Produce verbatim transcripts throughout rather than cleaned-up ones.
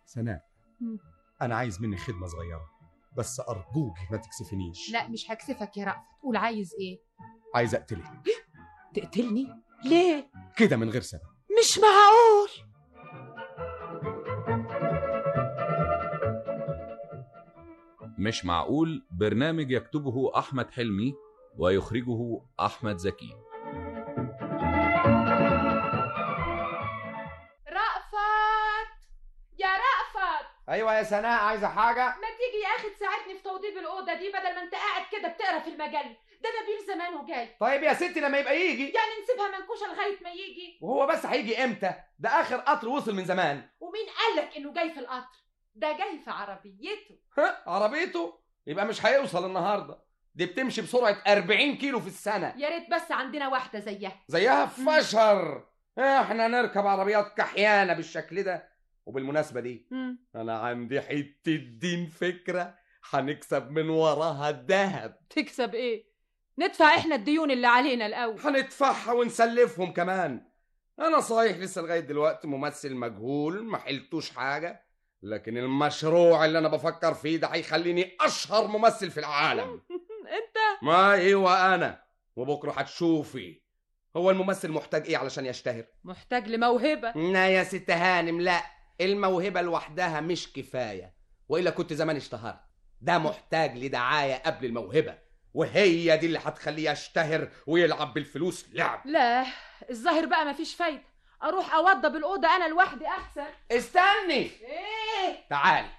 سناء، انا عايز منك خدمه صغيره بس ارجوك ما تكسفنيش. لا مش هكسفك يا رأفت، قول عايز ايه؟ عايز اقتلك. تقتلني؟ ليه؟ كده من غير سبب. مش معقول. مش معقول برنامج يكتبه أحمد حلمي ويخرجه أحمد زكي. رأفت يا رأفت. ايوه يا سناء، عايزه حاجه؟ ما تيجي يا اخي تساعدني في توضيب الاوضه دي بدل ما انت قاعد كده بتقرا في المجله. ده نبيل زمانه جاي. طيب يا ستي لما يبقى يجي. يعني نسيبها منكوشه لغايه ما يجي؟ وهو بس هيجي امتى؟ ده اخر قطر وصل من زمان. ومين قالك انه جاي في القطر؟ ده جاي في عربيته. ها عربيته؟ يبقى مش هيوصل النهارده، دي بتمشي بسرعه أربعين كيلو في السنه. يا ريت بس عندنا واحده زيها. زيها فشر. احنا نركب عربيات كحيانه بالشكل ده. وبالمناسبه دي مم. انا عندي حته دين فكره هنكسب من وراها الذهب. تكسب ايه؟ ندفع احنا الديون اللي علينا الاول. هندفعها ونسلفهم كمان. انا صحيح لسه لغايه دلوقتي ممثل مجهول ما حلتوش حاجه، لكن المشروع اللي انا بفكر فيه ده هيخليني اشهر ممثل في العالم. انت؟ ما ايوه انا، وبكره هتشوفي. هو الممثل محتاج ايه علشان يشتهر؟ محتاج لموهبه. لا يا ست هانم، لا، الموهبه لوحدها مش كفايه، والا كنت زمان اشتهرت. ده محتاج لدعايه قبل الموهبه، وهي دي اللي هتخليه يشتهر ويلعب بالفلوس لعب. لا الظاهر بقى مفيش فايده، اروح اوضب الاوضه انا لوحدي احسن. استني. ايه؟ تعالي.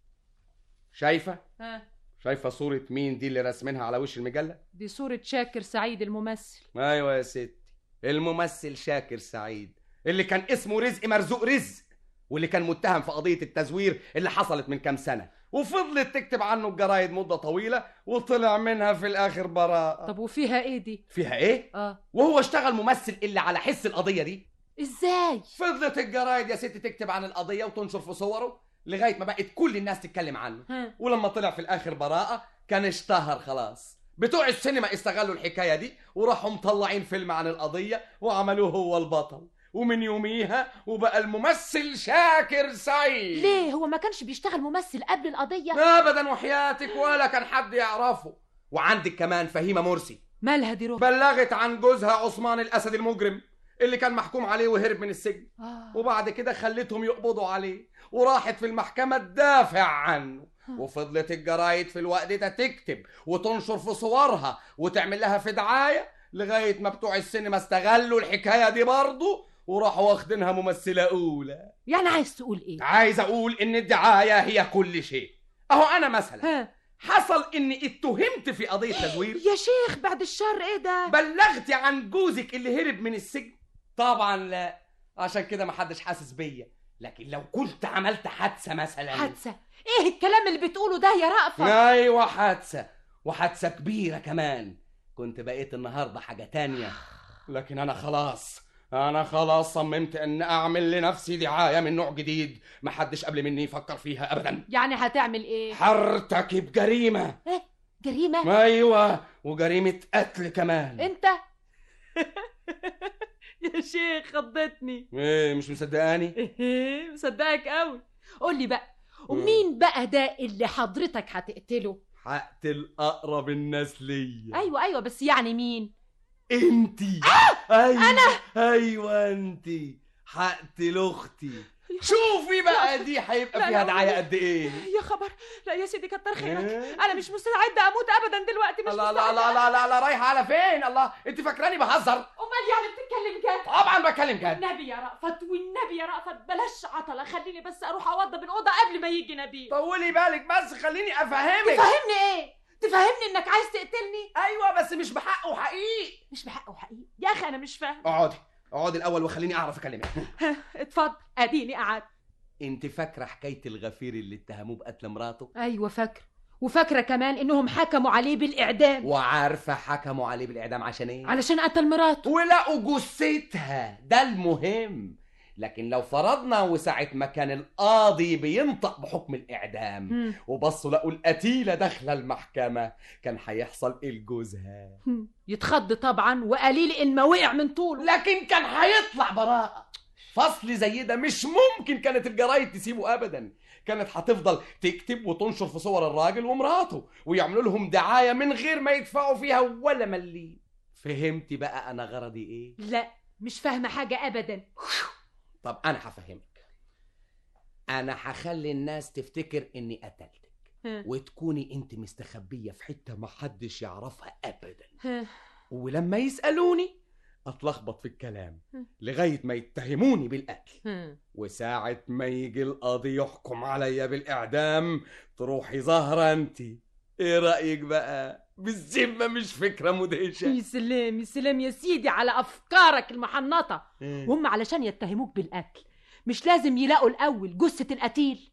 شايفه؟ ها؟ شايفه صوره مين دي اللي راسمينها على وش المجله؟ دي صوره شاكر سعيد الممثل. ايوه يا ستي، الممثل شاكر سعيد اللي كان اسمه رزق مرزوق رزق، واللي كان متهم في قضيه التزوير اللي حصلت من كام سنه، وفضلت تكتب عنه الجرايد مده طويله، وطلع منها في الاخر براءه. طب وفيها ايه دي؟ فيها ايه؟ اه وهو اشتغل ممثل اللي على حس القضيه دي. ازاي؟ فضلت الجرايد يا ستي تكتب عن القضيه وتنشر في صوره لغايه ما بقت كل الناس تتكلم عنه. ها. ولما طلع في الاخر براءه كان اشتهر خلاص. بتوع السينما استغلوا الحكايه دي وراحوا مطلعين فيلم عن القضيه وعملوه هو البطل، ومن يوميها وبقى الممثل شاكر سعيد. ليه هو ما كانش بيشتغل ممثل قبل القضيه؟ ابدا وحياتك، ولا كان حد يعرفه. وعندك كمان فهيمه مرسي. مالها دي روح؟ بلغت عن جوزها عثمان الاسد المجرم اللي كان محكوم عليه وهرب من السجن. آه. وبعد كده خلتهم يقبضوا عليه، وراحت في المحكمة تدافع عنه. وفضلت الجرايد في الوقت ده تكتب وتنشر في صورها وتعمل لها في دعاية لغاية ما بتوع السينما استغلوا الحكاية دي برضو وراحوا واخدينها ممثلة أولى. يعني عايز تقول إيه؟ عايز أقول إن الدعاية هي كل شيء. أهو أنا مثلا ها. حصل إني اتهمت في قضية تزوير. يا شيخ بعد الشر إيه ده؟ بلغتي عن جوزك اللي هرب من السجن؟ طبعا لا، عشان كده محدش حاسس بيا. لكن لو كنت عملت حادثة مثلا. حادثة؟ ايه الكلام اللي بتقوله ده يا رأفت؟ ايوه حادثة، وحادثة كبيرة كمان، كنت بقيت النهاردة حاجة تانية. لكن انا خلاص انا خلاص صممت ان اعمل لنفسي دعاية من نوع جديد محدش قبل مني يفكر فيها ابدا. يعني هتعمل ايه؟ هرتكب جريمة. ايه جريمة؟ ايوه، وجريمة قتل كمان. انت؟ يا شيخ خضتني. ايه مش مصدقاني؟ ايه مصدقك قوي. قول لي بقى، ومين بقى ده اللي حضرتك هتقتله؟ هقتل اقرب الناس ليا. ايوه ايوه بس يعني مين؟ انتي. آه! أيوة. انا ايوه انتي. هقتل اختي. شوفي بقى دي هيبقى فيها دعايه قد ايه. يا خبر. لا يا سيدي كتر خيرك. إيه؟ انا مش مستعده اموت ابدا دلوقتي. مش الله مستعده. لا لا لا لا لا رايحه على فين؟ الله انت فاكراني بهزر؟ امال يعني بتتكلم جد؟ طبعا بتكلم جد. نبي يا رأفت والنبي يا رأفت بلاش عطله، خليني بس اروح اوضب الاوضه قبل ما يجي نبيل. طولي بالك بس، خليني افهمك. تفهمني ايه؟ تفهمني انك عايز تقتلني؟ ايوه بس مش بحق وحقيقي. مش بحق وحقيقي يا اخي، انا مش فاهم. اقعدي اقعدي الاول وخليني اعرف اكلمك. اتفضل اديني قعدت. انت فاكره حكايه الغفير اللي اتهموه بقتل مراته؟ ايوه فاكره، وفاكره كمان انهم حكموا عليه بالاعدام. وعارفه حكموا عليه بالاعدام عشان ايه؟ علشان قتل مراته ولقوا جثتها، ده المهم. لكن لو فرضنا وساعة ما كان القاضي بينطق بحكم الإعدام مم. وبصوا لقوا القتيلة داخلة المحكمة، كان هيحصل إيه لجوزها؟ يتخض طبعا، وقليل إن ما وقع من طوله. لكن كان هيطلع براءة. فصل زي ده مش ممكن كانت الجرايد تسيبه ابدا، كانت هتفضل تكتب وتنشر في صور الراجل ومراته ويعملوا لهم دعايه من غير ما يدفعوا فيها ولا مليم. فهمتي بقى انا غرضي ايه؟ لا مش فاهمه حاجه ابدا. طب انا هفهمك. انا هخلي الناس تفتكر اني قتلتك ها. وتكوني انت مستخبيه في حته محدش يعرفها ابدا، ها. ولما يسالوني اتلخبط في الكلام لغايه ما يتهموني بالقتل، ها. وساعه ما يجي القاضي يحكم عليا بالاعدام تروحي ظاهره انت. ايه رايك بقى؟ بالذمه مش فكره مدهشه؟ يا سلام يا سلام يا سيدي على افكارك المحنطه. وهم علشان يتهموك بالقتل مش لازم يلاقوا الاول جثه القتيل؟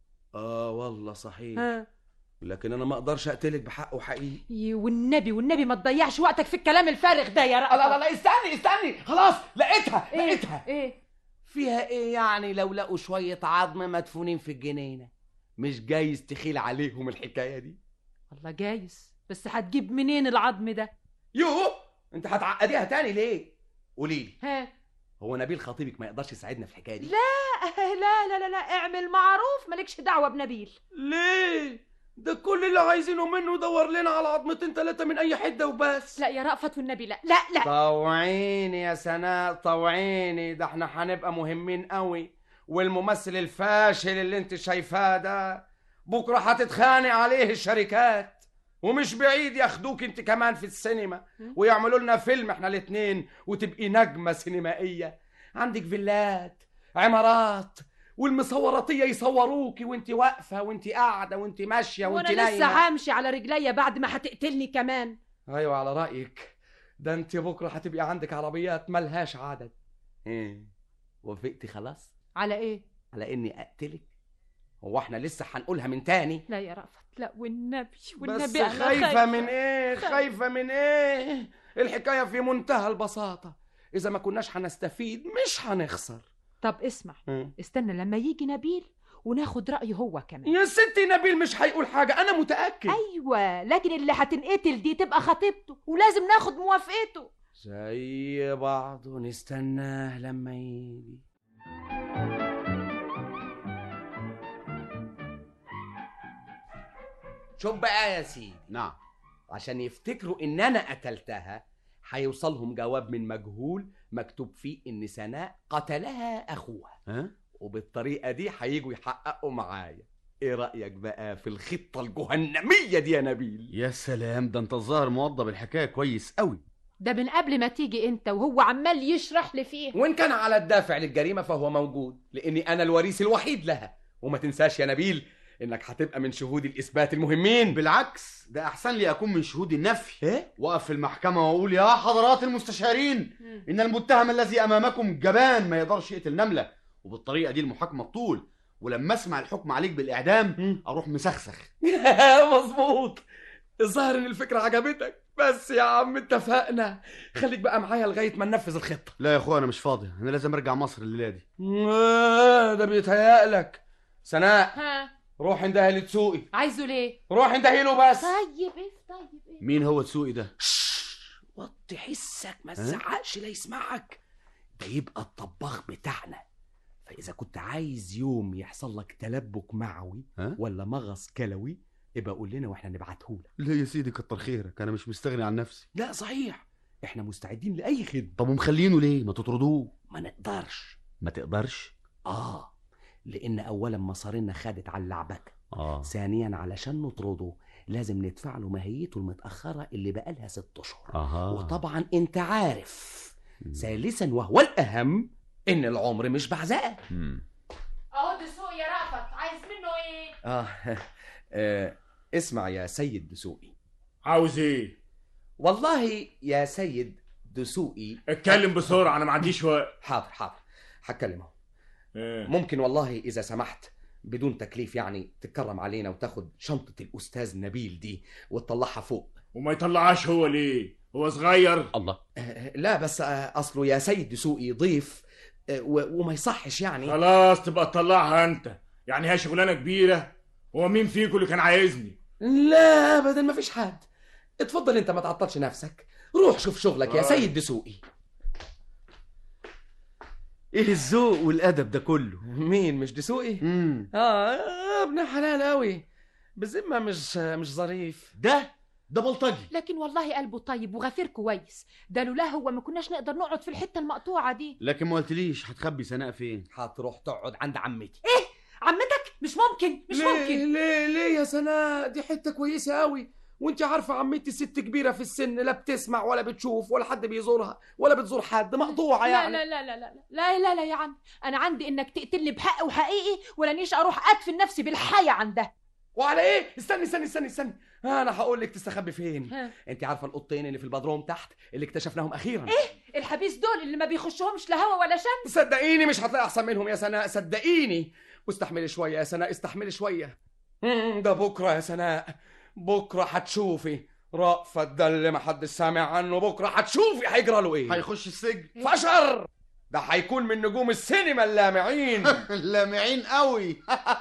اه والله صحيح. ها. لكن انا ما اقدرش اقتلك بحقه حقيقي. ي- والنبي والنبي ما تضيعش وقتك في الكلام الفارغ ده يا رأفت. لا لا لا استني استني، خلاص لقيتها إيه؟ لقيتها. ايه فيها ايه يعني لو لقوا شويه عظم مدفونين في الجنينه؟ مش جايز تخيل عليهم الحكايه دي؟ والله جايز، بس هتجيب منين العظم ده؟ يوه انت هتعقديها تاني ليه؟ قوليلي، ها. هو نبيل خطيبك ما يقدرش يساعدنا في الحكايه دي؟ لا لا لا لا لا اعمل معروف، مالكش دعوه بنبيل. ليه؟ ده كل اللي عايزينه منه دور لنا على عظمتين ثلاثه من اي حده وبس. لا يا رأفت والنبي لا لا لا. طوعيني يا سناء طوعيني، ده احنا هنبقى مهمين قوي، والممثل الفاشل اللي انت شايفاه ده بكره هتتخانق عليه الشركات، ومش بعيد ياخدوك انت كمان في السينما ويعملوا لنا فيلم احنا الاتنين وتبقي نجمه سينمائيه، عندك فيلات عمارات والمصوراتيه يصوروكي وانت واقفه وانت قاعده وانت ماشيه وانت وانا نايمه. لسه همشي على رجليا بعد ما هتقتلني كمان. ايوه على رايك، ده انت بكره هتبقي عندك عربيات ملهاش عدد. ايه وافقتي خلاص على ايه؟ على اني اقتلك؟ هو احنا لسه هنقولها من تاني؟ لا يا رأفت لا والنبي والنبي بس أنا خايفه من ايه؟ خايفة. خايفه من ايه؟ الحكايه في منتهى البساطه، اذا ما كناش هنستفيد مش هنخسر. طب اسمع، م. استنى لما يجي نبيل وناخد رأيه هو كمان. يا ستي نبيل مش هيقول حاجه انا متاكد. ايوه لكن اللي هتنقتل دي تبقى خطيبته ولازم ناخد موافقته. زي بعض ونستناه لما يجي. شوف بقى يا سيدي، نعم. عشان يفتكروا ان انا قتلتها هيوصلهم جواب من مجهول مكتوب فيه ان سناء قتلها اخوها، ها؟ وبالطريقه دي هيجوا يحققوا معايا. ايه رايك بقى في الخطه الجهنميه دي يا نبيل؟ يا سلام، ده انت الظاهر موضب الحكايه كويس قوي. ده من قبل ما تيجي انت وهو عمال يشرح لي فيه. وان كان على الدافع للجريمه فهو موجود، لاني انا الوريث الوحيد لها. وما تنساش يا نبيل انك هتبقى من شهود الاثبات المهمين. بالعكس، ده احسن لي اكون من شهود النفي. ايه؟ واقف في المحكمه واقول يا حضرات المستشارين ان المتهم الذي امامكم جبان ما يقدرش يقتل نمله، وبالطريقه دي المحاكمه بطول، ولما اسمع الحكم عليك بالاعدام اروح مسخسخ. مظبوط، الظاهر ان الفكره عجبتك. بس يا عم اتفقنا، خليك بقى معايا لغايه ما ننفذ الخطه. لا يا اخويا انا مش فاضي، انا لازم ارجع مصر الليله دي. ده بيتهيألك. سناء ها روح اندهي لتسوقي. عايزه ليه؟ روح اندهي له بس. طيب ايه طيب ايه؟ مين هو تسوقي ده؟ وطي حسك ما تزعقش لا يسمعك، ده يبقى الطباخ بتاعنا. فاذا كنت عايز يوم يحصل لك تلبك معوي ها؟ ولا مغص كلوي يبقى قول لنا واحنا نبعتهولك. لا يا سيدي كتر خيرك، انا مش مستغني عن نفسي. لا صحيح احنا مستعدين لاي خدمه. طب ومخلينه ليه؟ ما تطردوه. ما نقدرش. ما تقدرش؟ اه لان اولا مصارينا خدت على اللعبكه، اه ثانيا علشان نطرده لازم ندفع له ماهيته المتاخره اللي بقالها ست اشهر. اها وطبعا انت عارف. ثالثا وهو الاهم ان العمر مش بعزقه. اهو دسوقي يا رأفت، عايز منه ايه؟ آه. اه اسمع يا سيد دسوقي. عاوز ايه؟ والله يا سيد دسوقي اتكلم بسرعه انا ما عنديش وقت. حاضر حاضر هتكلمه. إيه؟ ممكن والله اذا سمحت بدون تكليف يعني تتكرم علينا وتاخد شنطه الاستاذ نبيل دي وتطلعها فوق. وما يطلعهاش هو ليه؟ هو صغير. الله. آه لا بس آه اصله يا سيد دسوقي ضيف آه وما يصحش يعني. خلاص تبقى تطلعها انت، يعني هي شغلانه كبيره. هو مين فيكم اللي كان عايزني؟ لا ابدا ما فيش حد. اتفضل انت ما تعطلش نفسك، روح شوف شغلك يا سيد دسوقي. ايه الذوق والادب ده كله؟ مين مش دسوقي؟ امم اه ابن حلال قوي، بالذمه مش مش ظريف. ده ده بلطجي. لكن والله قلبه طيب وغفير كويس، ده لولا هو ما كناش نقدر نقعد في الحته المقطوعه دي. لكن ما قلتليش هتخبي سناء فين؟ هتروح تقعد عند عمتي. ايه عمتك؟ مش ممكن مش ليه ممكن. ليه ليه يا سناء؟ دي حته كويسه قوي، وانت عارفه عمتي ست كبيره في السن، لا بتسمع ولا بتشوف ولا حد بيزورها ولا بتزور حد، مقطوعه يعني. لا لا لا لا لا لا لا يا عم، انا عندي انك تقتلني بحق وحقيقي، ولا نيش اروح ادفن نفسي بالحياه عندها. وعلى ايه؟ استني استني استني استني انا هقول لك تستخبي فين. ها. انت عارفه القطين اللي في البدروم تحت اللي اكتشفناهم اخيرا؟ ايه الحبيس دول اللي ما بيخشهمش لا هوا ولا شمس؟ صدقيني مش هتلاقي احسن منهم يا سناء، صدقيني. واستحملي شويه يا سناء، استحملي شويه. مم، ده بكره يا سناء، بكره هتشوفي رأفت ده اللي ما حدش سامع عنه، بكره هتشوفي هيجرى له ايه. هيخش السجن. فشر، ده هيكون من نجوم السينما اللامعين. لامعين قوي.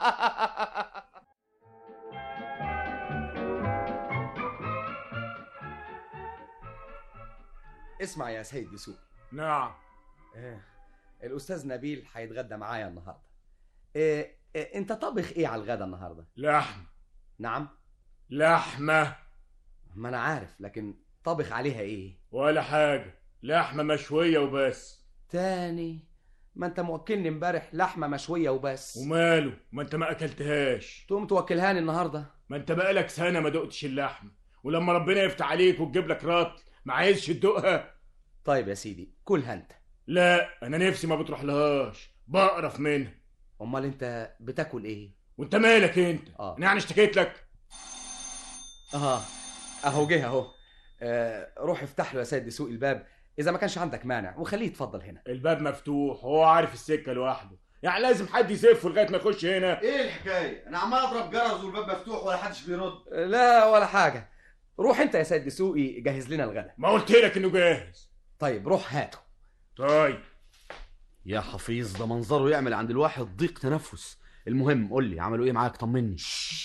اسمع يا سيد دسوق. نعم. آه. الاستاذ نبيل هيتغدى معايا النهارده. آه. آه. انت طابخ ايه على الغدا النهارده؟ لحم. نعم. لحمة. ما انا عارف، لكن طابخ عليها ايه؟ ولا حاجة، لحمة مشوية وبس. تاني؟ ما انت موكلني امبارح لحمه مشويه وبس. وماله؟ ما انت ما اكلتهاش. تقوم توكلهاني النهارده؟ ما انت بقالك سنة ما دقتش اللحمة، ولما ربنا يفتح عليك وتجيب لك رطل ما عايزش تدوقها. طيب يا سيدي كلها انت. لا انا نفسي ما بتروح لهاش، بقرف منها. امال انت بتاكل ايه؟ وانت مالك انت؟ اه انا يعني اشتكيت لك؟ اه اهو جه اهو. آه روح افتح له يا سيد دسوقي الباب اذا ما كانش عندك مانع، وخليه يتفضل هنا. الباب مفتوح وهو عارف السكة لوحده، يعني لازم حد يسفه لغاية ما يخش هنا؟ ايه الحكايه؟ انا عمال اضرب جرس والباب مفتوح ولا حدش بيرد. آه لا ولا حاجه. روح انت يا سيد دسوقي جهز لنا الغدا. ما قلت لك انه جاهز. طيب روح هاته. طيب يا حفيظ ده منظره يعمل عند الواحد ضيق تنفس. المهم قول لي عملوا ايه معاك؟ طمني.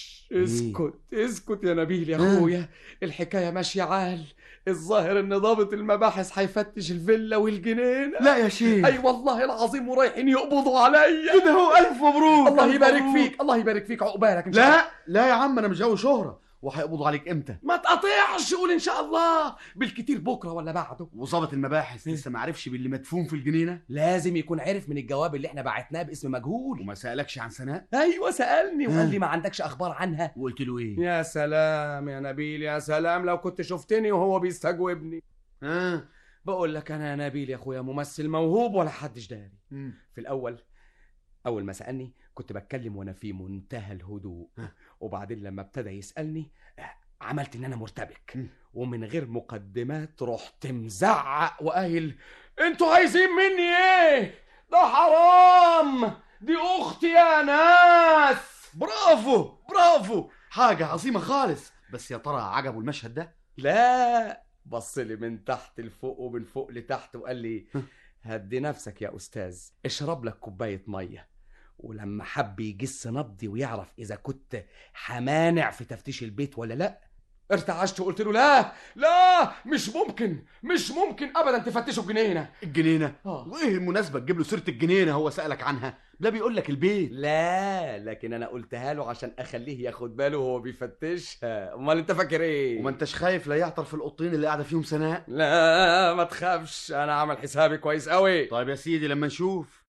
اسكت اسكت يا نبيل يا اخويا، الحكايه ماشيه عال. الظاهر ان ضابط المباحث هيفتش الفيلا والجنينه. لا يا شيخ. اي والله العظيم، ورايحين يقبضوا عليا. كده هو الف مبروك. الله يبارك فيك، الله يبارك فيك، عقبالك ان شاء الله. لا لا يا عم انا مش جاوي شهره. وهيقبضوا عليك امتى؟ ما تقطعش، قول ان شاء الله، بالكتير بكره ولا بعده. وظابط المباحث لسه ما عرفش باللي مدفون في الجنينه؟ لازم يكون عرف من الجواب اللي احنا بعتناه باسم مجهول. وما سالكش عن سناء؟ ايوه سالني وقال لي ما عندكش اخبار عنها. وقلت له ايه؟ يا سلام يا نبيل يا سلام، لو كنت شفتني وهو بيستجوبني. ها بقول لك انا يا نبيل يا اخويا ممثل موهوب ولا حدش داري. مم. في الاول اول ما سالني كنت بتكلم وانا في منتهى الهدوء، وبعدين لما ابتدى يسالني عملت ان انا مرتبك، ومن غير مقدمات رحت مزعق وقايل انتوا عايزين مني ايه؟ ده حرام، دي اختي يا ناس. برافو برافو، حاجه عظيمه خالص. بس يا ترى عجبه المشهد ده؟ لا، بص لي من تحت لفوق ومن فوق لتحت وقال لي هدي نفسك يا استاذ، اشرب لك كوبايه ميه. ولما حب يجس نبضي ويعرف اذا كنت حمانع في تفتيش البيت ولا لا، ارتعشت وقلت له لا لا مش ممكن مش ممكن ابدا تفتشوا الجنينه. الجنينه؟ آه. وايه المناسبه تجيب له سيره الجنينه؟ هو سالك عنها؟ لا بيقول لك البيت. لا لكن انا قلتها له عشان اخليه ياخد باله وهو بيفتشها. امال انت فاكر ايه؟ وما انتش خايف لا يعطر في القطين اللي قاعده فيهم سناء؟ لا ما تخافش، انا عامل حسابي كويس قوي. طيب يا سيدي لما نشوف.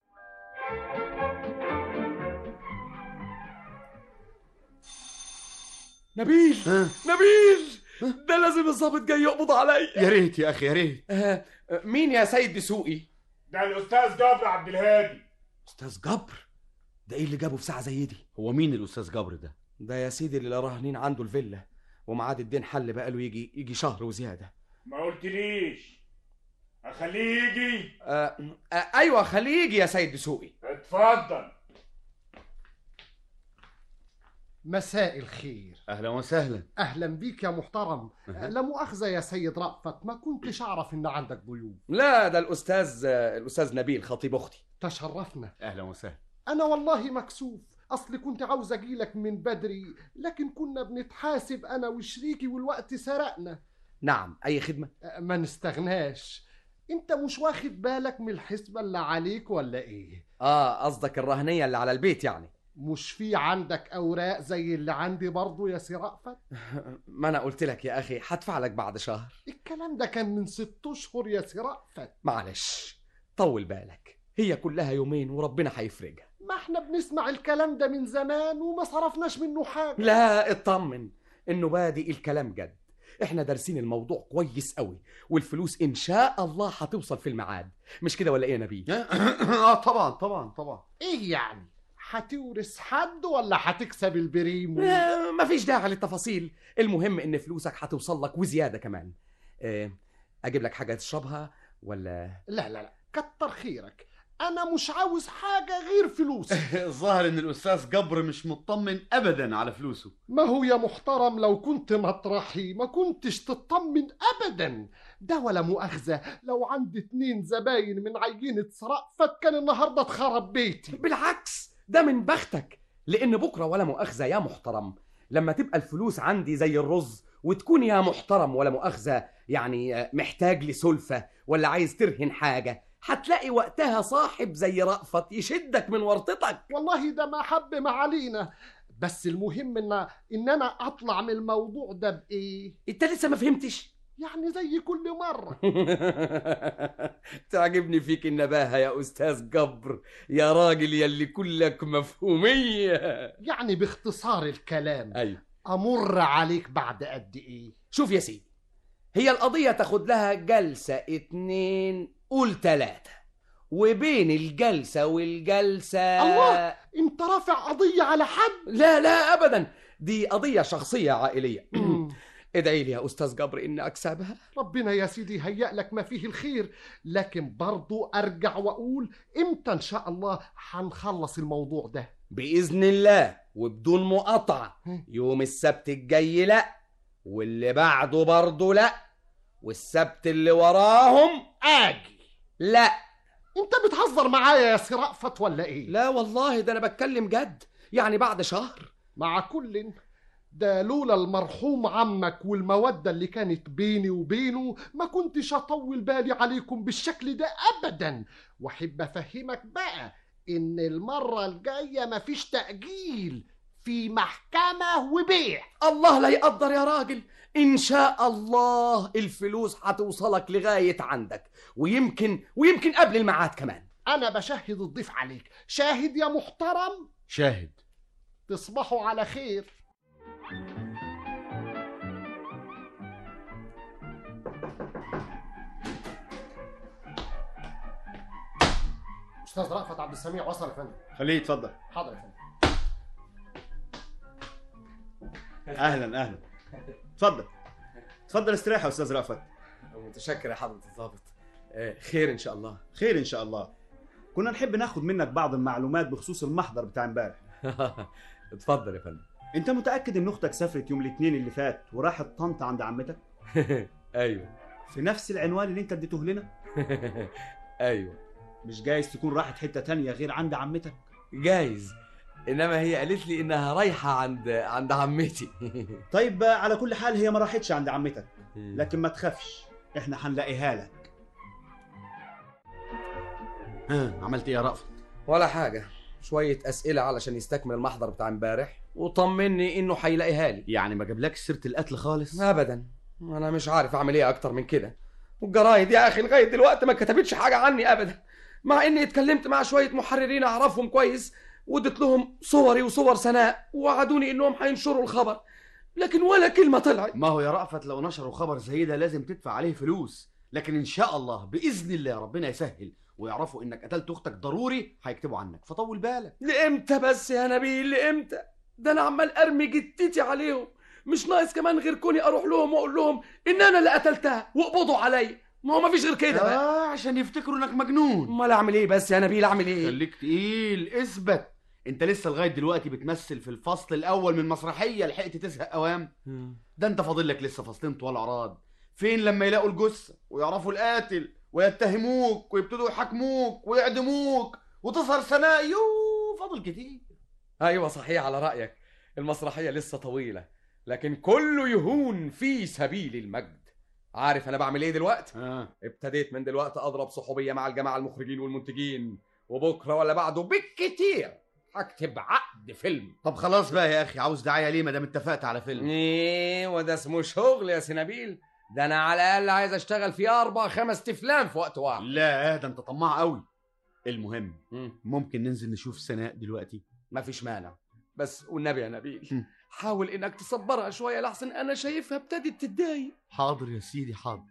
نبيل ها؟ نبيل ده لازم الظابط جاي يقبض عليا. يا ريت يا اخي يا ريت. آه مين يا سيد دسوقي؟ ده الاستاذ جابر عبد الهادي. استاذ جبر؟ ده ايه اللي جابه في ساعه زي دي؟ هو مين الاستاذ جبر ده؟ ده يا سيدي اللي راهنين عنده الفيلا ومعاد الدين حل بقاله يجي يجي شهر وزياده. ما قلتليش اخليه يجي؟ آه آه ايوه خليه يجي يا سيد دسوقي. اتفضل. مساء الخير. اهلا وسهلا. اهلا بيك يا محترم. أه. لا مؤاخذه يا سيد رأفت، ما كنتش اعرف ان عندك ضيوف. لا ده الاستاذ الاستاذ نبيل خطيب اختي. تشرفنا. اهلا وسهلا. انا والله مكسوف، اصل كنت عاوز اجيلك من بدري، لكن كنا بنتحاسب انا وشريكي والوقت سرقنا. نعم اي خدمه. ما نستغناش. انت مش واخد بالك من الحسبة اللي عليك ولا ايه؟ اه قصدك الرهنية اللي على البيت يعني؟ مش في عندك اوراق زي اللي عندي برضو يا سي رأفت؟ ما انا قلت لك يا اخي هدفع لك بعد شهر. الكلام ده كان من ست اشهر يا سي رأفت. معلش طول بالك، هي كلها يومين وربنا هيفرجها. ما احنا بنسمع الكلام ده من زمان وما صرفناش منه حاجة. لا اطمن، انه بادئ الكلام جد. احنا دارسين الموضوع كويس قوي، والفلوس ان شاء الله هتوصل في الميعاد. مش كده ولا ايه يا نبيل؟ اه طبعا طبعا طبعا. ايه يعني؟ هتورث حد ولا هتكسب البريمو؟ آه مفيش داعي للتفاصيل، المهم ان فلوسك هتوصل لك وزيادة كمان. آه اجيب لك حاجة تشربها ولا؟ لا لا لا كتر خيرك، انا مش عاوز حاجة غير فلوس. الظاهر ان الاستاذ جبر مش مطمن ابدا على فلوسه. ما هو يا محترم لو كنت مطرحي ما كنتش تطمن ابدا. ده ولا مؤاخذة لو عندي اتنين زباين من عينة رأفت كان النهاردة اتخرب بيتي. بالعكس ده من بختك، لان بكرة ولا مؤاخذة يا محترم لما تبقى الفلوس عندي زي الرز وتكون يا محترم ولا مؤاخذة يعني محتاج لسلفة ولا عايز ترهن حاجة، هتلاقي وقتها صاحب زي رأفت يشدك من ورطتك. والله ده ما حب ما علينا، بس المهم ان ان انا اطلع من الموضوع ده بايه. انت لسه ما فهمتش؟ يعني زي كل مرة. تعجبني فيك النباهة يا أستاذ جبر، يا راجل يلي كلك مفهومية. يعني باختصار الكلام أيوة. أمر عليك بعد قد إيه؟ شوف يا سيدي، هي القضية تاخد لها جلسة اتنين قول تلاتة، وبين الجلسة والجلسة الله، انت رافع قضية على حد؟ لا لا أبدا، دي قضية شخصية عائلية. ادعي لي يا أستاذ جبر إن أكسبها. ربنا يا سيدي هيأ لك ما فيه الخير، لكن برضو أرجع وأقول إمتى إن شاء الله هنخلص الموضوع ده؟ بإذن الله وبدون مقاطعة. يوم السبت الجاي لأ، واللي بعده برضو لأ، والسبت اللي وراهم آجي. لأ. انت بتهزر معايا يا سي رأفت ولا ايه؟ لا والله ده انا بتكلم جد، يعني بعد شهر. مع كل ده لولا المرحوم عمك والمودة اللي كانت بيني وبينه ما كنتش اطول بالي عليكم بالشكل ده ابدا. واحب افهمك بقى ان المرة الجاية مفيش تأجيل، في محكمة وبيع. الله لا يقدر يا راجل، إن شاء الله الفلوس هتوصلك لغاية عندك، ويمكن ويمكن قبل الميعاد كمان. أنا بشهد الضيف عليك، شاهد يا محترم. شاهد. تصبحوا على خير. أستاذ رأفت عبد السميع وصل يا فندم. خليه يتفضل. حاضر يا فندم. اهلا اهلا، اتفضل اتفضل استريح يا استاذ رأفت. متشكر يا حضرة الضابط. خير ان شاء الله. خير ان شاء الله. كنا نحب ناخد منك بعض المعلومات بخصوص المحضر بتاع امبارح. اتفضل يا فندم. انت متأكد ان اختك سافرت يوم الاثنين اللي فات وراحت طنطا عند عمتك؟ ايوه. في نفس العنوان اللي انت اديته لنا؟ ايوه. مش جايز تكون راحت حتة تانية غير عند عمتك؟ جايز، انما هي قالت لي انها رايحه عند عند عمتي. طيب على كل حال هي ما راحتش عند عمتك، لكن ما تخافش احنا هنلاقيها لك. ها عملت ايه يا رأفت؟ ولا حاجه، شويه اسئله علشان يستكمل المحضر بتاع امبارح، وطمني انه هيلاقيها لي. يعني ما جابلكش سيره القتل خالص؟ ابدا، انا مش عارف اعمل ايه اكتر من كده. والجرايد يا اخي لغايه دلوقتي ما كتبتش حاجه عني ابدا، مع اني اتكلمت مع شويه محررين اعرفهم كويس واديت لهم صوري وصور سناء ووعدوني انهم هينشروا الخبر، لكن ولا كلمه طلعت. ما هو يا رأفت لو نشروا خبر زي ده لازم تدفع عليه فلوس، لكن ان شاء الله باذن الله ربنا يسهل ويعرفوا انك قتلت اختك ضروري هيكتبوا عنك، فطول بالك. لامتى بس يا نبيل لامتى؟ ده انا عمال ارمي جتتي عليهم، مش ناقص كمان غير كوني اروح لهم واقول لهم ان انا اللي قتلتها واقبضوا عليا. ما هو مفيش غير كده بقى. اه عشان يفتكروا انك مجنون. امال اعمل ايه بس يا نبيل اعمل ايه؟ خليك تقيل، اثبت. انت لسه لغايه دلوقتي بتمثل في الفصل الاول من مسرحيه لحقت تزهق اوام؟ ده انت فاضل لك لسه فصلين طوال عراض. فين لما يلاقوا الجثه ويعرفوا القاتل ويتهموك ويبتدوا يحاكموك ويعدموك وتظهر سناء؟ يوه فاضل كتير. ايوه صحيح على رايك، المسرحيه لسه طويله، لكن كله يهون في سبيل المجد. عارف انا بعمل ايه دلوقتي؟ آه. ابتديت من دلوقتي اضرب صحوبيه مع الجماعه المخرجين والمنتجين، وبكره ولا بعده بالكتير هكتب عقد فيلم. طب خلاص بقى يا اخي، عاوز دعايه ليه ما دام اتفقت على فيلم؟ ايه وده اسمه شغل يا سنابيل؟ ده انا على الاقل عايز اشتغل في اربع خمس افلام في وقت واحد. لا ده انت طماع قوي. المهم مم. ممكن ننزل نشوف سناء دلوقتي؟ مفيش مانع، بس والنبي يا نبيل مم. حاول انك تصبرها شويه لحسن انا شايفها ابتدت تتضايق. حاضر يا سيدي حاضر.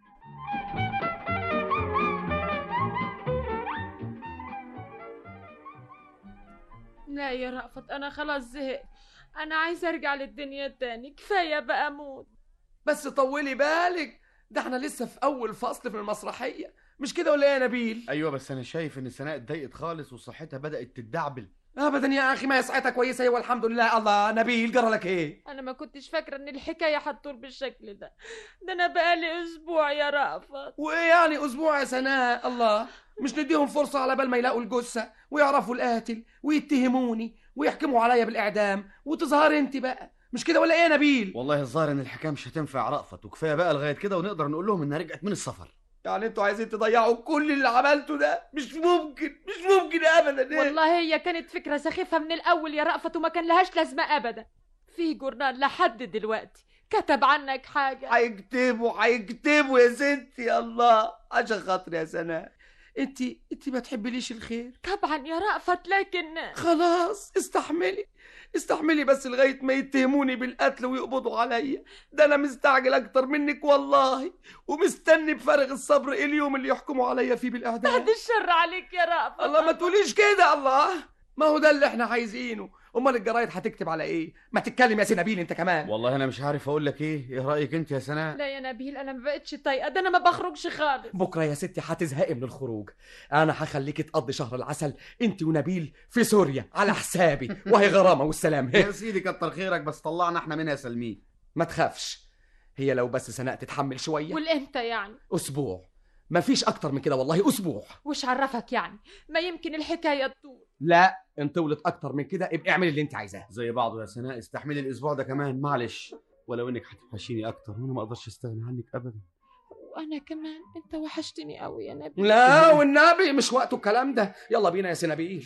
لا يا رأفت، انا خلاص زهقت. انا عايزه ارجع للدنيا تاني، كفايه بقى اموت. بس طولي بالك، ده احنا لسه في اول فصل في المسرحيه، مش كده ولا ايه يا نبيل؟ ايوه بس انا شايف ان سناء اتضايقت خالص وصحتها بدات تتدعبل. ابدا يا اخي، ما هي صحتها كويسه هي والحمد لله. الله نبيل جرى لك ايه؟ انا ما كنتش فاكره ان الحكايه هتطول بالشكل ده. ده انا بقالي اسبوع يا رأفت. وايه يعني اسبوع يا سناء؟ الله، مش نديهم فرصه على بال ما يلاقوا الجثه ويعرفوا القاتل ويتهموني ويحكموا عليا بالاعدام وتظهر انت بقى، مش كده ولا ايه يا نبيل؟ والله الظاهر ان الحكايه مش هتنفع رأفت، وكفايه بقى لغايه كده ونقدر نقول لهم انها رجعت من السفر. يعني انتوا عايزين تضيعوا كل اللي عملته ده؟ مش ممكن، مش ممكن ابدا. إيه؟ والله هي كانت فكره سخيفه من الاول يا رأفت، وما كان لهاش لازمه ابدا. في جورنال لحد دلوقتي كتب عنك حاجه. هيكتبوا هيكتبوا يا ستي. الله، عشان خاطر يا سناء، انت انت ما تحبليش الخير. طبعا يا رأفت، لكن خلاص استحملي استحملي بس لغايه ما يتهموني بالقتل ويقبضوا عليا. ده انا مستعجل اكتر منك والله، ومستني بفارغ الصبر ايه اليوم اللي يحكموا عليا فيه بالاعدام. بعد الشر عليك يا رأفت. الله ما تقوليش كده. الله، ما هو ده اللي احنا عايزينه. امال الجرايد هتكتب على ايه؟ ما تتكلم يا سنابيل انت كمان. والله انا مش عارف اقول لك ايه. ايه رايك انت يا سناء؟ لا يا نبيل، انا ما بقتش طايقه. ده انا ما بخرجش خالص. بكره يا ستي هتزهقي من الخروج. انا هخليكي تقضي شهر العسل انت ونبيل في سوريا على حسابي، وهي غرامه والسلام. يا سيدي كتر خيرك، بس طلعنا احنا منها سالمين. ما تخافش، هي لو بس سناء تتحمل شويه. والامتى يعني؟ اسبوع، مفيش اكتر من كده والله، اسبوع. وش عرفك يعني؟ ما يمكن الحكايه تطول. لا ان طولت اكتر من كده ابقي اعملي اللي انت عايزاه. زي بعضه يا سناء، استحملي الاسبوع ده كمان معلش، ولو انك هتوحشيني اكتر وانا ما اقدرش استغنى عنك ابدا. وانا كمان، انت وحشتني قوي يا نبيل. لا والنبي مش وقته الكلام ده. يلا بينا يا سنابيل.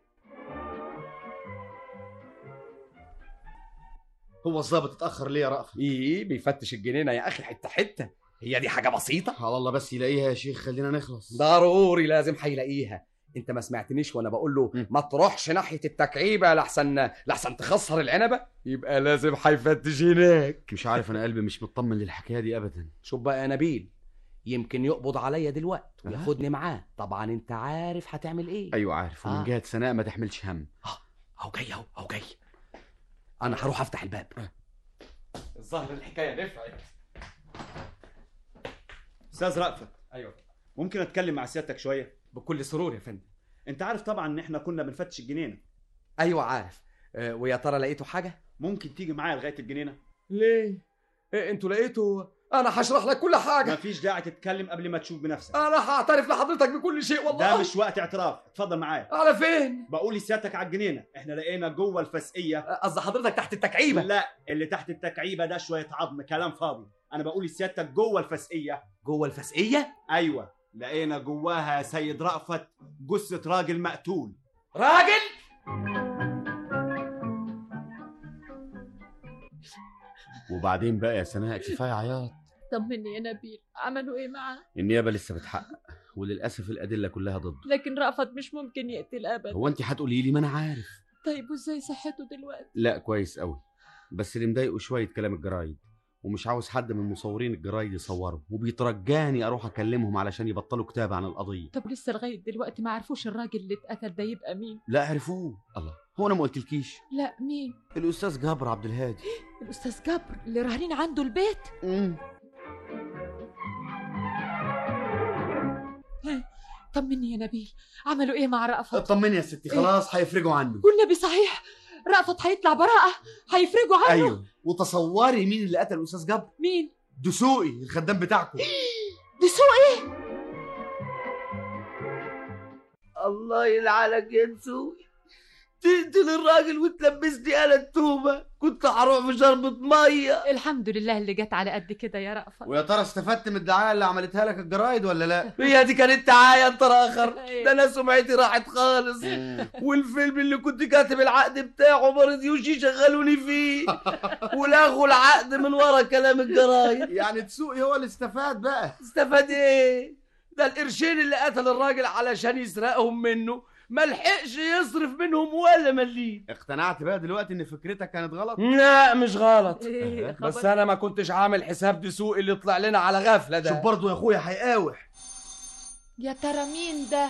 هو الظابط اتاخر ليه يا رأفت؟ ايه بيفتش الجنينه يا اخي حته حته، هي دي حاجه بسيطه؟ على الله بس يلاقيها يا شيخ، خلينا نخلص. ضروري لازم هيلاقيها. انت ما سمعتنيش وانا بقول له م. ما تروحش ناحيه التكعيبه لحسن لحسن تخسر العنبه؟ يبقى لازم هيفتش هناك. مش عارف، انا قلبي مش مطمن للحكايه دي ابدا. شوف بقى يا نبيل، يمكن يقبض عليا دلوقتي أه؟ وياخدني معاه. طبعا انت عارف هتعمل ايه. ايوه عارف، ومن آه. جهه سناء ما تحملش هم. اهو جاي اهو اهو جاي. انا هروح افتح الباب. الظاهر الحكايه نفعت. استاذ رأفت، ايوه ممكن اتكلم مع سيادتك شويه؟ بكل سرور يا فندم. انت عارف طبعا ان احنا كنا بنفتش الجنينه. ايوه عارف. أه ويا ترى لقيتوا حاجه؟ ممكن تيجي معايا لغايه الجنينه؟ ليه؟ إيه انتوا لقيتوا؟ انا هشرح لك كل حاجه. مفيش داعي تتكلم قبل ما تشوف بنفسك. انا هعترف لحضرتك بكل شيء والله. ده مش وقت اعتراف، اتفضل معايا. على فين؟ بقول لسيادتك على الجنينه، احنا لقينا جوه الفسقيه. قصدي حضرتك تحت التكعيبه؟ لا، اللي تحت التكعيبه ده شويه عظم، كلام فاضي. انا بقول لسيادتك جوه الفسقيه. جوه الفسقيه؟ ايوه، لقينا جواها يا سيد رأفت جثه راجل مقتول. راجل؟ وبعدين بقى يا سناء كفايه عياط. طمني يا نبيل، عملوا ايه معاه؟ النيابه لسه بتحقق، وللاسف الادله كلها ضده. لكن رأفت مش ممكن يقتل ابدا. هو انت هتقولي لي؟ ما انا عارف. طيب وازاي صحته دلوقتي؟ لا كويس قوي، بس اللي مضايقه شويه كلام الجرايد، ومش عاوز حد من مصورين الجرايد يصوره، وبيترجاني اروح اكلمهم علشان يبطلوا كتابه عن القضيه. طب لسه لغايه دلوقتي ما عرفوش الراجل اللي اتقتل ده يبقى مين؟ لا عرفوه. الله، هو انا ما قلتلكيش؟ لا، مين؟ الاستاذ جابر عبد الهادي. الاستاذ جبر اللي راهنين عنده البيت؟ امم طمني يا نبيل، عملوا ايه مع رأفت؟ اطمني يا ستي، خلاص هيفرجوا عنه. والنبي صحيح رأفت هيطلع براءة، هيفرجوا عنه. ايوه، وتصوري مين اللي قتل الاستاذ جابر؟ مين؟ دسوقي الخدام بتاعكم. دسوقي؟ الله يلعنك يا دسوقي، تقتل الراجل وتلبسني انا التوبه، كنت هروح في شربة ميه. الحمد لله اللي جت على قد كده يا رأفت. ويا ترى استفدت من الدعايه اللي عملتها لك الجرايد ولا لا؟ هي دي كانت دعايه انت اخر؟ ده انا سمعتي راحت خالص، والفيلم اللي كنت كاتب العقد بتاعه ما رضيوش يشغلوني فيه، ولغوا العقد من ورا كلام الجرايد. يعني تسوقي هو اللي استفاد بقى. استفاد ايه؟ ده القرشين اللي قتل الراجل علشان يسرقهم منه ما لحقش يصرف منهم ولا مليم. اقتنعت بقى دلوقتي ان فكرتك كانت غلط؟ لا مش غلط، إيه بس خبر؟ انا ما كنتش عامل حساب دسوقي اللي طلع لنا على غفله ده. شوف برضه يا اخويا هيقاوح. يا ترى مين ده؟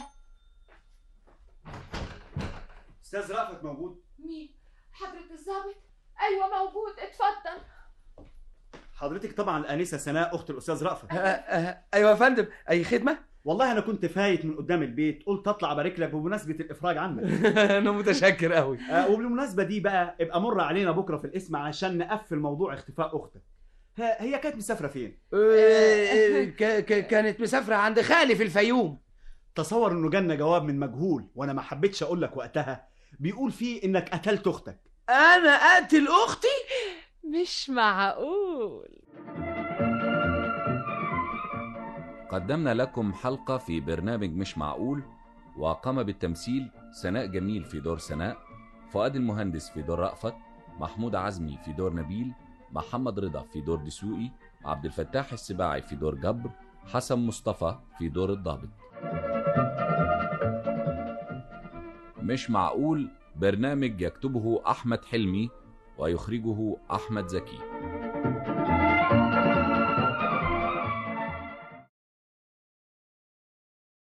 استاذ رأفت موجود؟ مين؟ حضرة الضابط؟ ايوه موجود، اتفضل. حضرتك طبعا الانسه سناء اخت الاستاذ رأفت. أه أه ايوه يا فندم، اي خدمه؟ والله انا كنت فايت من قدام البيت، قلت اطلع ابارك لك بمناسبه الافراج عنك. انا متشكر قوي. آه وبالمناسبه دي بقى ابقى مر علينا بكره في القسم عشان نقفل موضوع اختفاء اختك. ها- هي كانت مسافره فين؟ أه ك- ك- كانت مسافره عند خالي في الفيوم. تصور انه جالنا جواب من مجهول وانا ما حبيتش اقول لك وقتها، بيقول فيه انك قتلت اختك. انا اقتل اختي؟ مش معقول. قدمنا لكم حلقة في برنامج مش معقول، وقام بالتمثيل سناء جميل في دور سناء، فؤاد المهندس في دور رأفت، محمود عزمي في دور نبيل، محمد رضا في دور دسوقي، عبد الفتاح السباعي في دور جبر، حسن مصطفى في دور الضابط. مش معقول برنامج يكتبه أحمد حلمي ويخرجه أحمد زكي.